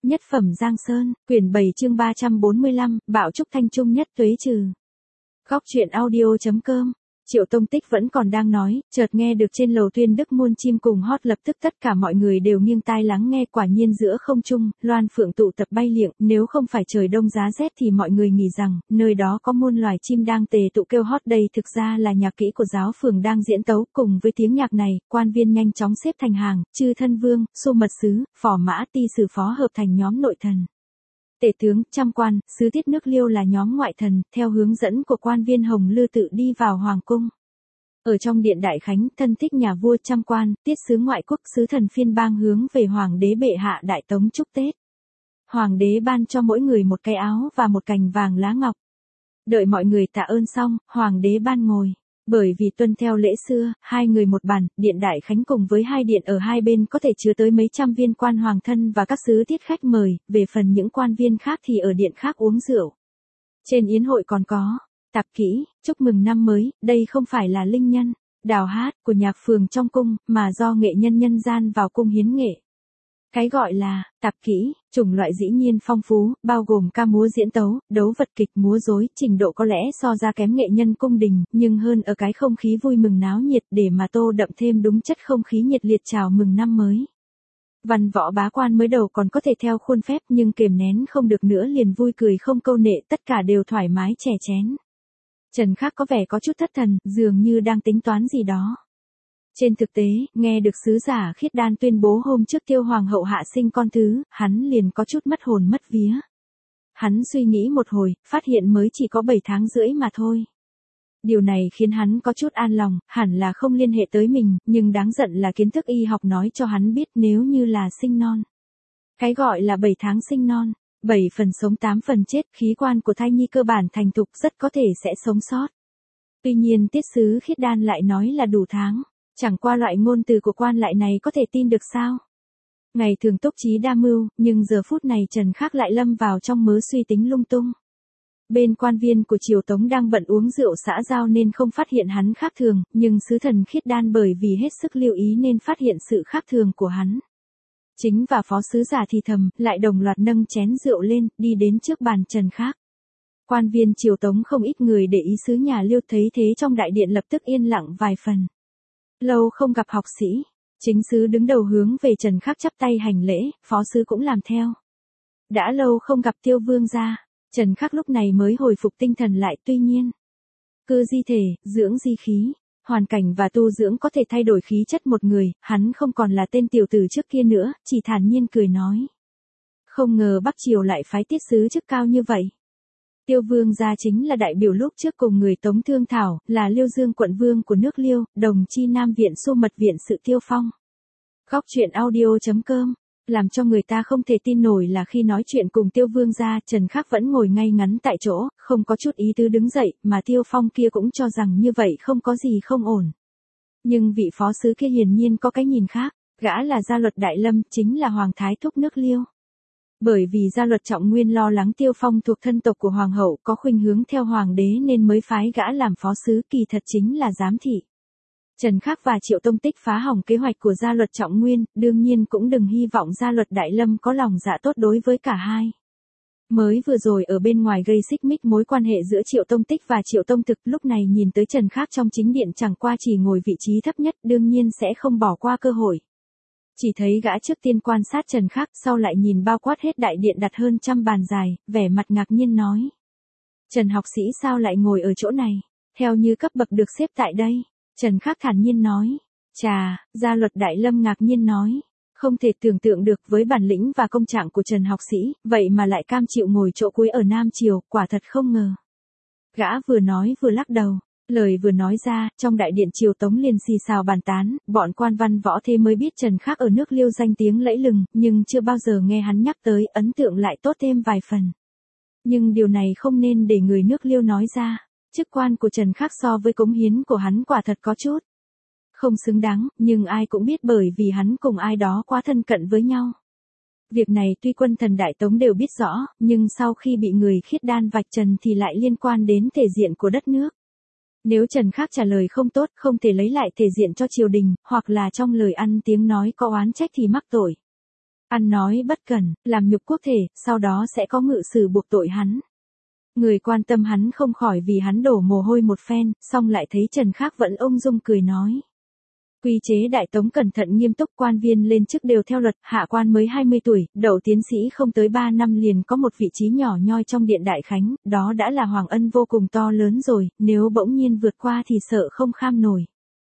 Nhất phẩm Giang Sơn, quyển 7 chương 345, Bạo Trúc Thanh Trung nhất tuế trừ. Góc truyện audio.com. Triệu Tông Tích vẫn còn đang nói, chợt nghe được trên lầu Tuyên Đức muôn chim cùng hót, lập tức tất cả mọi người đều nghiêng tai lắng nghe. Quả nhiên giữa không trung, loan phượng tụ tập bay liệng, nếu không phải trời đông giá rét thì mọi người nghĩ rằng, nơi đó có muôn loài chim đang tề tụ kêu hót. Đây thực ra là nhạc kỹ của giáo phường đang diễn tấu. Cùng với tiếng nhạc này, quan viên nhanh chóng xếp thành hàng, chư thân vương, xu mật sứ, phò mã ti sử phó hợp thành nhóm nội thần. Tể tướng, trăm quan, sứ tiết nước Liêu là nhóm ngoại thần, theo hướng dẫn của quan viên Hồng Lư tự đi vào hoàng cung. Ở trong điện đại khánh, thân thích nhà vua, trăm quan, tiết sứ ngoại quốc, sứ thần phiên bang hướng về hoàng đế bệ hạ đại tống chúc Tết. Hoàng đế ban cho mỗi người một cái áo và một cành vàng lá ngọc. Đợi mọi người tạ ơn xong, hoàng đế ban ngồi. Bởi vì tuân theo lễ xưa, hai người một bàn, điện đại khánh cùng với hai điện ở hai bên có thể chứa tới mấy trăm viên quan hoàng thân và các sứ tiết khách mời, về phần những quan viên khác thì ở điện khác uống rượu. Trên yến hội còn có tạp kỹ, chúc mừng năm mới, đây không phải là linh nhân, đào hát của nhạc phường trong cung, mà do nghệ nhân nhân gian vào cung hiến nghệ. Cái gọi là tạp kỹ, chủng loại dĩ nhiên phong phú, bao gồm ca múa diễn tấu, đấu vật kịch múa rối, trình độ có lẽ so ra kém nghệ nhân cung đình, nhưng hơn ở cái không khí vui mừng náo nhiệt để mà tô đậm thêm đúng chất không khí nhiệt liệt chào mừng năm mới. Văn võ bá quan mới đầu còn có thể theo khuôn phép nhưng kềm nén không được nữa liền vui cười không câu nệ, tất cả đều thoải mái chè chén. Trần Khắc có vẻ có chút thất thần, dường như đang tính toán gì đó. Trên thực tế, nghe được sứ giả Khiết Đan tuyên bố hôm trước Tiêu Hoàng hậu hạ sinh con thứ, hắn liền có chút mất hồn mất vía. Hắn suy nghĩ một hồi, phát hiện mới chỉ có 7 tháng rưỡi mà thôi. Điều này khiến hắn có chút an lòng, hẳn là không liên hệ tới mình, nhưng đáng giận là kiến thức y học nói cho hắn biết nếu như là sinh non. Cái gọi là 7 tháng sinh non, 7 phần sống 8 phần chết, khí quan của thai nhi cơ bản thành thục rất có thể sẽ sống sót. Tuy nhiên tiết sứ Khiết Đan lại nói là đủ tháng. Chẳng qua loại ngôn từ của quan lại này có thể tin được sao? Ngày thường túc trí đa mưu, nhưng giờ phút này Trần Khắc lại lâm vào trong mớ suy tính lung tung. Bên quan viên của triều Tống đang bận uống rượu xã giao nên không phát hiện hắn khác thường, nhưng sứ thần Khiết Đan bởi vì hết sức lưu ý nên phát hiện sự khác thường của hắn. Chính và phó sứ giả thì thầm, lại đồng loạt nâng chén rượu lên, đi đến trước bàn Trần Khắc. Quan viên triều Tống không ít người để ý sứ nhà Liêu thấy thế trong đại điện lập tức yên lặng vài phần. Lâu không gặp học sĩ, chính sứ đứng đầu hướng về Trần Khắc chắp tay hành lễ, phó sứ cũng làm theo. Đã lâu không gặp Tiêu vương gia, Trần Khắc lúc này mới hồi phục tinh thần lại, tuy nhiên. Cư di thể, dưỡng di khí, hoàn cảnh và tu dưỡng có thể thay đổi khí chất một người, hắn không còn là tên tiểu tử trước kia nữa, chỉ thản nhiên cười nói. Không ngờ Bắc Triều lại phái tiết sứ chức cao như vậy. Tiêu vương gia chính là đại biểu lúc trước cùng người Tống thương thảo, là Liêu Dương quận vương của nước Liêu, đồng chi Nam viện Xu mật viện sự Tiêu Phong. Góc truyện audio.com. Làm cho người ta không thể tin nổi là khi nói chuyện cùng Tiêu vương gia, Trần Khắc vẫn ngồi ngay ngắn tại chỗ, không có chút ý tứ đứng dậy, mà Tiêu Phong kia cũng cho rằng như vậy không có gì không ổn. Nhưng vị phó sứ kia hiển nhiên có cái nhìn khác, gã là gia luật Đại Lâm, chính là hoàng thái thúc nước Liêu. Bởi vì gia luật Trọng Nguyên lo lắng Tiêu Phong thuộc thân tộc của hoàng hậu có khuynh hướng theo hoàng đế nên mới phái gã làm phó sứ, kỳ thật chính là giám thị. Trần Khắc và Triệu Tông Tích phá hỏng kế hoạch của gia luật Trọng Nguyên, đương nhiên cũng đừng hy vọng gia luật Đại Lâm có lòng dạ tốt đối với cả hai. Mới vừa rồi ở bên ngoài gây xích mích mối quan hệ giữa Triệu Tông Tích và Triệu Tông Thực, lúc này nhìn tới Trần Khắc trong chính điện chẳng qua chỉ ngồi vị trí thấp nhất, đương nhiên sẽ không bỏ qua cơ hội. Chỉ thấy gã trước tiên quan sát Trần Khắc, sau lại nhìn bao quát hết đại điện đặt hơn trăm bàn dài, vẻ mặt ngạc nhiên nói. Trần học sĩ sao lại ngồi ở chỗ này, theo như cấp bậc được xếp tại đây. Trần Khắc thản nhiên nói. Chà, gia luật Đại Lâm ngạc nhiên nói. Không thể tưởng tượng được với bản lĩnh và công trạng của Trần học sĩ, vậy mà lại cam chịu ngồi chỗ cuối ở Nam Triều, quả thật không ngờ. Gã vừa nói vừa lắc đầu. Lời vừa nói ra, trong đại điện triều Tống liền xì xào bàn tán, bọn quan văn võ thế mới biết Trần Khắc ở nước Liêu danh tiếng lẫy lừng, nhưng chưa bao giờ nghe hắn nhắc tới, ấn tượng lại tốt thêm vài phần. Nhưng điều này không nên để người nước Liêu nói ra, chức quan của Trần Khắc so với cống hiến của hắn quả thật có chút không xứng đáng, nhưng ai cũng biết bởi vì hắn cùng ai đó quá thân cận với nhau. Việc này tuy quân thần Đại Tống đều biết rõ, nhưng sau khi bị người Khiết Đan vạch trần thì lại liên quan đến thể diện của đất nước. Nếu Trần Khắc trả lời không tốt, không thể lấy lại thể diện cho triều đình, hoặc là trong lời ăn tiếng nói có oán trách thì mắc tội. Ăn nói bất cẩn, làm nhục quốc thể, sau đó sẽ có ngự sử buộc tội hắn. Người quan tâm hắn không khỏi vì hắn đổ mồ hôi một phen, xong lại thấy Trần Khắc vẫn ung dung cười nói. Quy chế Đại Tống cẩn thận nghiêm túc, quan viên lên chức đều theo luật, hạ quan mới 20 tuổi, đậu tiến sĩ không tới 3 năm liền có một vị trí nhỏ nhoi trong điện đại khánh, đó đã là hoàng ân vô cùng to lớn rồi, nếu bỗng nhiên vượt qua thì sợ không kham nổi.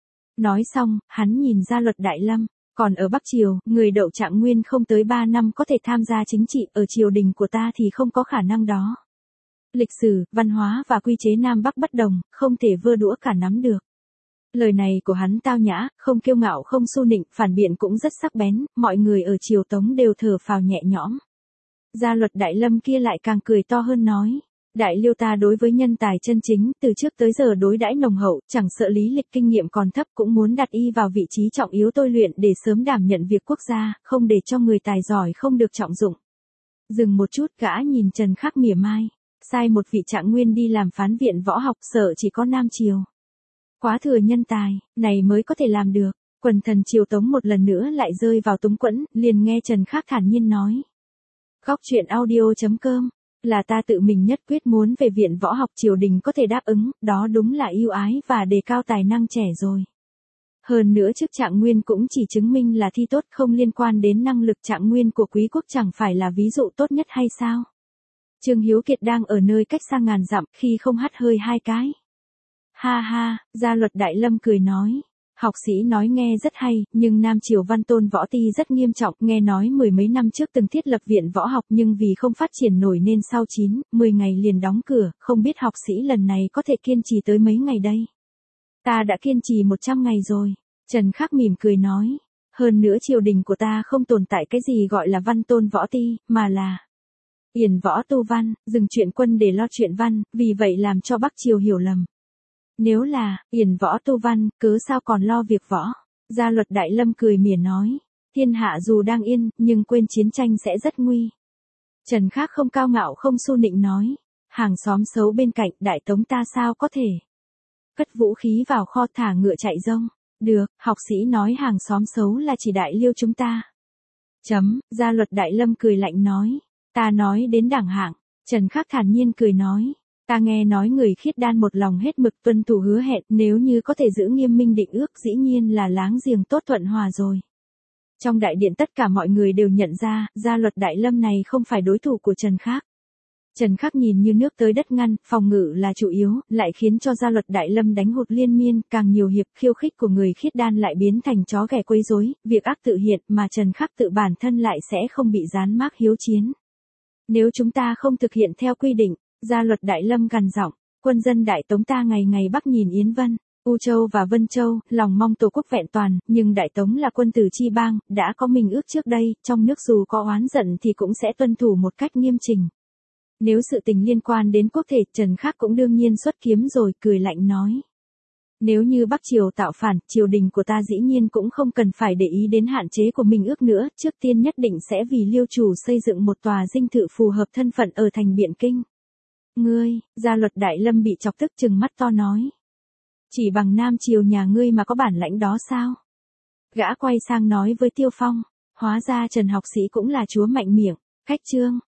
Nói xong, hắn nhìn ra Luật Đại Lâm, còn ở Bắc Triều, người đậu trạng nguyên không tới 3 năm có thể tham gia chính trị, ở triều đình của ta thì không có khả năng đó. Lịch sử, văn hóa và quy chế Nam Bắc bất đồng, không thể vơ đũa cả nắm được. Lời này của hắn tao nhã, không kiêu ngạo không xu nịnh, phản biện cũng rất sắc bén, mọi người ở triều Tống đều thở phào nhẹ nhõm. Gia Luật Đại Lâm kia lại càng cười to hơn nói. Đại Liêu ta đối với nhân tài chân chính, từ trước tới giờ đối đãi nồng hậu, chẳng sợ lý lịch kinh nghiệm còn thấp cũng muốn đặt y vào vị trí trọng yếu tôi luyện để sớm đảm nhận việc quốc gia, không để cho người tài giỏi không được trọng dụng. Dừng một chút, gã nhìn Trần Khắc mỉa mai. Sai một vị trạng nguyên đi làm phán viện võ học, sợ chỉ có Nam Triều. Quá thừa nhân tài, này mới có thể làm được. Quần thần triều Tống một lần nữa lại rơi vào túng quẫn, liền nghe Trần Khắc thản nhiên nói. Góc truyện audio.com, là ta tự mình nhất quyết muốn về viện võ học, triều đình có thể đáp ứng, đó đúng là ưu ái và đề cao tài năng trẻ rồi. Hơn nữa chức trạng nguyên cũng chỉ chứng minh là thi tốt, không liên quan đến năng lực. Trạng nguyên của quý quốc chẳng phải là ví dụ tốt nhất hay sao? Trương Hiếu Kiệt đang ở nơi cách xa ngàn dặm, khi không hắt hơi hai cái. Ha ha, Gia Luật Đại Lâm cười nói. Học sĩ nói nghe rất hay, nhưng Nam Triều Văn Tôn Võ Ti rất nghiêm trọng, nghe nói mười mấy năm trước từng thiết lập viện võ học nhưng vì không phát triển nổi nên sau 9-10 ngày liền đóng cửa, không biết học sĩ lần này có thể kiên trì tới mấy ngày đây. Ta đã kiên trì 100 ngày rồi, Trần Khắc mỉm cười nói. Hơn nữa triều đình của ta không tồn tại cái gì gọi là Văn Tôn Võ Ti, mà là Yển Võ Tu Văn, dừng chuyện quân để lo chuyện văn, vì vậy làm cho Bắc Triều hiểu lầm. Nếu là Yển Võ Tu Văn, cớ sao còn lo việc võ? Gia Luật Đại Lâm cười mỉa nói, thiên hạ dù đang yên, nhưng quên chiến tranh sẽ rất nguy. Trần Khắc không cao ngạo không xu nịnh nói, hàng xóm xấu bên cạnh Đại Tống ta sao có thể cất vũ khí vào kho thả ngựa chạy rông. Được, học sĩ nói hàng xóm xấu là chỉ Đại Liêu chúng ta. Gia Luật Đại Lâm cười lạnh nói, ta nói đến đẳng hạng. Trần Khắc thản nhiên cười nói, ta nghe nói người khiết đan một lòng hết mực tuân thủ hứa hẹn, nếu như có thể giữ nghiêm minh định ước dĩ nhiên là láng giềng tốt thuận hòa rồi. Trong đại điện tất cả mọi người đều nhận ra, Gia Luật Đại Lâm này không phải đối thủ của Trần Khắc. Trần Khắc nhìn như nước tới đất ngăn, phòng ngự là chủ yếu, lại khiến cho Gia Luật Đại Lâm đánh hụt liên miên, càng nhiều hiệp khiêu khích của người khiết đan lại biến thành chó ghẻ quấy rối, việc ác tự hiện mà Trần Khắc tự bản thân lại sẽ không bị dán mác hiếu chiến. Nếu chúng ta không thực hiện theo quy định, Gia Luật Đại Lâm gằn giọng, quân dân Đại Tống ta ngày ngày bắc nhìn Yến Vân, U Châu và Vân Châu, lòng mong tổ quốc vẹn toàn, nhưng Đại Tống là quân tử chi bang, đã có minh ước trước đây, trong nước dù có oán giận thì cũng sẽ tuân thủ một cách nghiêm chỉnh. Nếu sự tình liên quan đến quốc thể, Trần Khắc cũng đương nhiên xuất kiếm rồi, cười lạnh nói. Nếu như Bắc Triều tạo phản, triều đình của ta dĩ nhiên cũng không cần phải để ý đến hạn chế của minh ước nữa, trước tiên nhất định sẽ vì Liêu chủ xây dựng một tòa dinh thự phù hợp thân phận ở thành Biện Kinh. Ngươi, Gia Luật Đại Lâm bị chọc tức trừng mắt to nói. Chỉ bằng Nam Triều nhà ngươi mà có bản lãnh đó sao? Gã quay sang nói với Tiêu Phong, hóa ra Trần học sĩ cũng là chúa mạnh miệng, cách chương.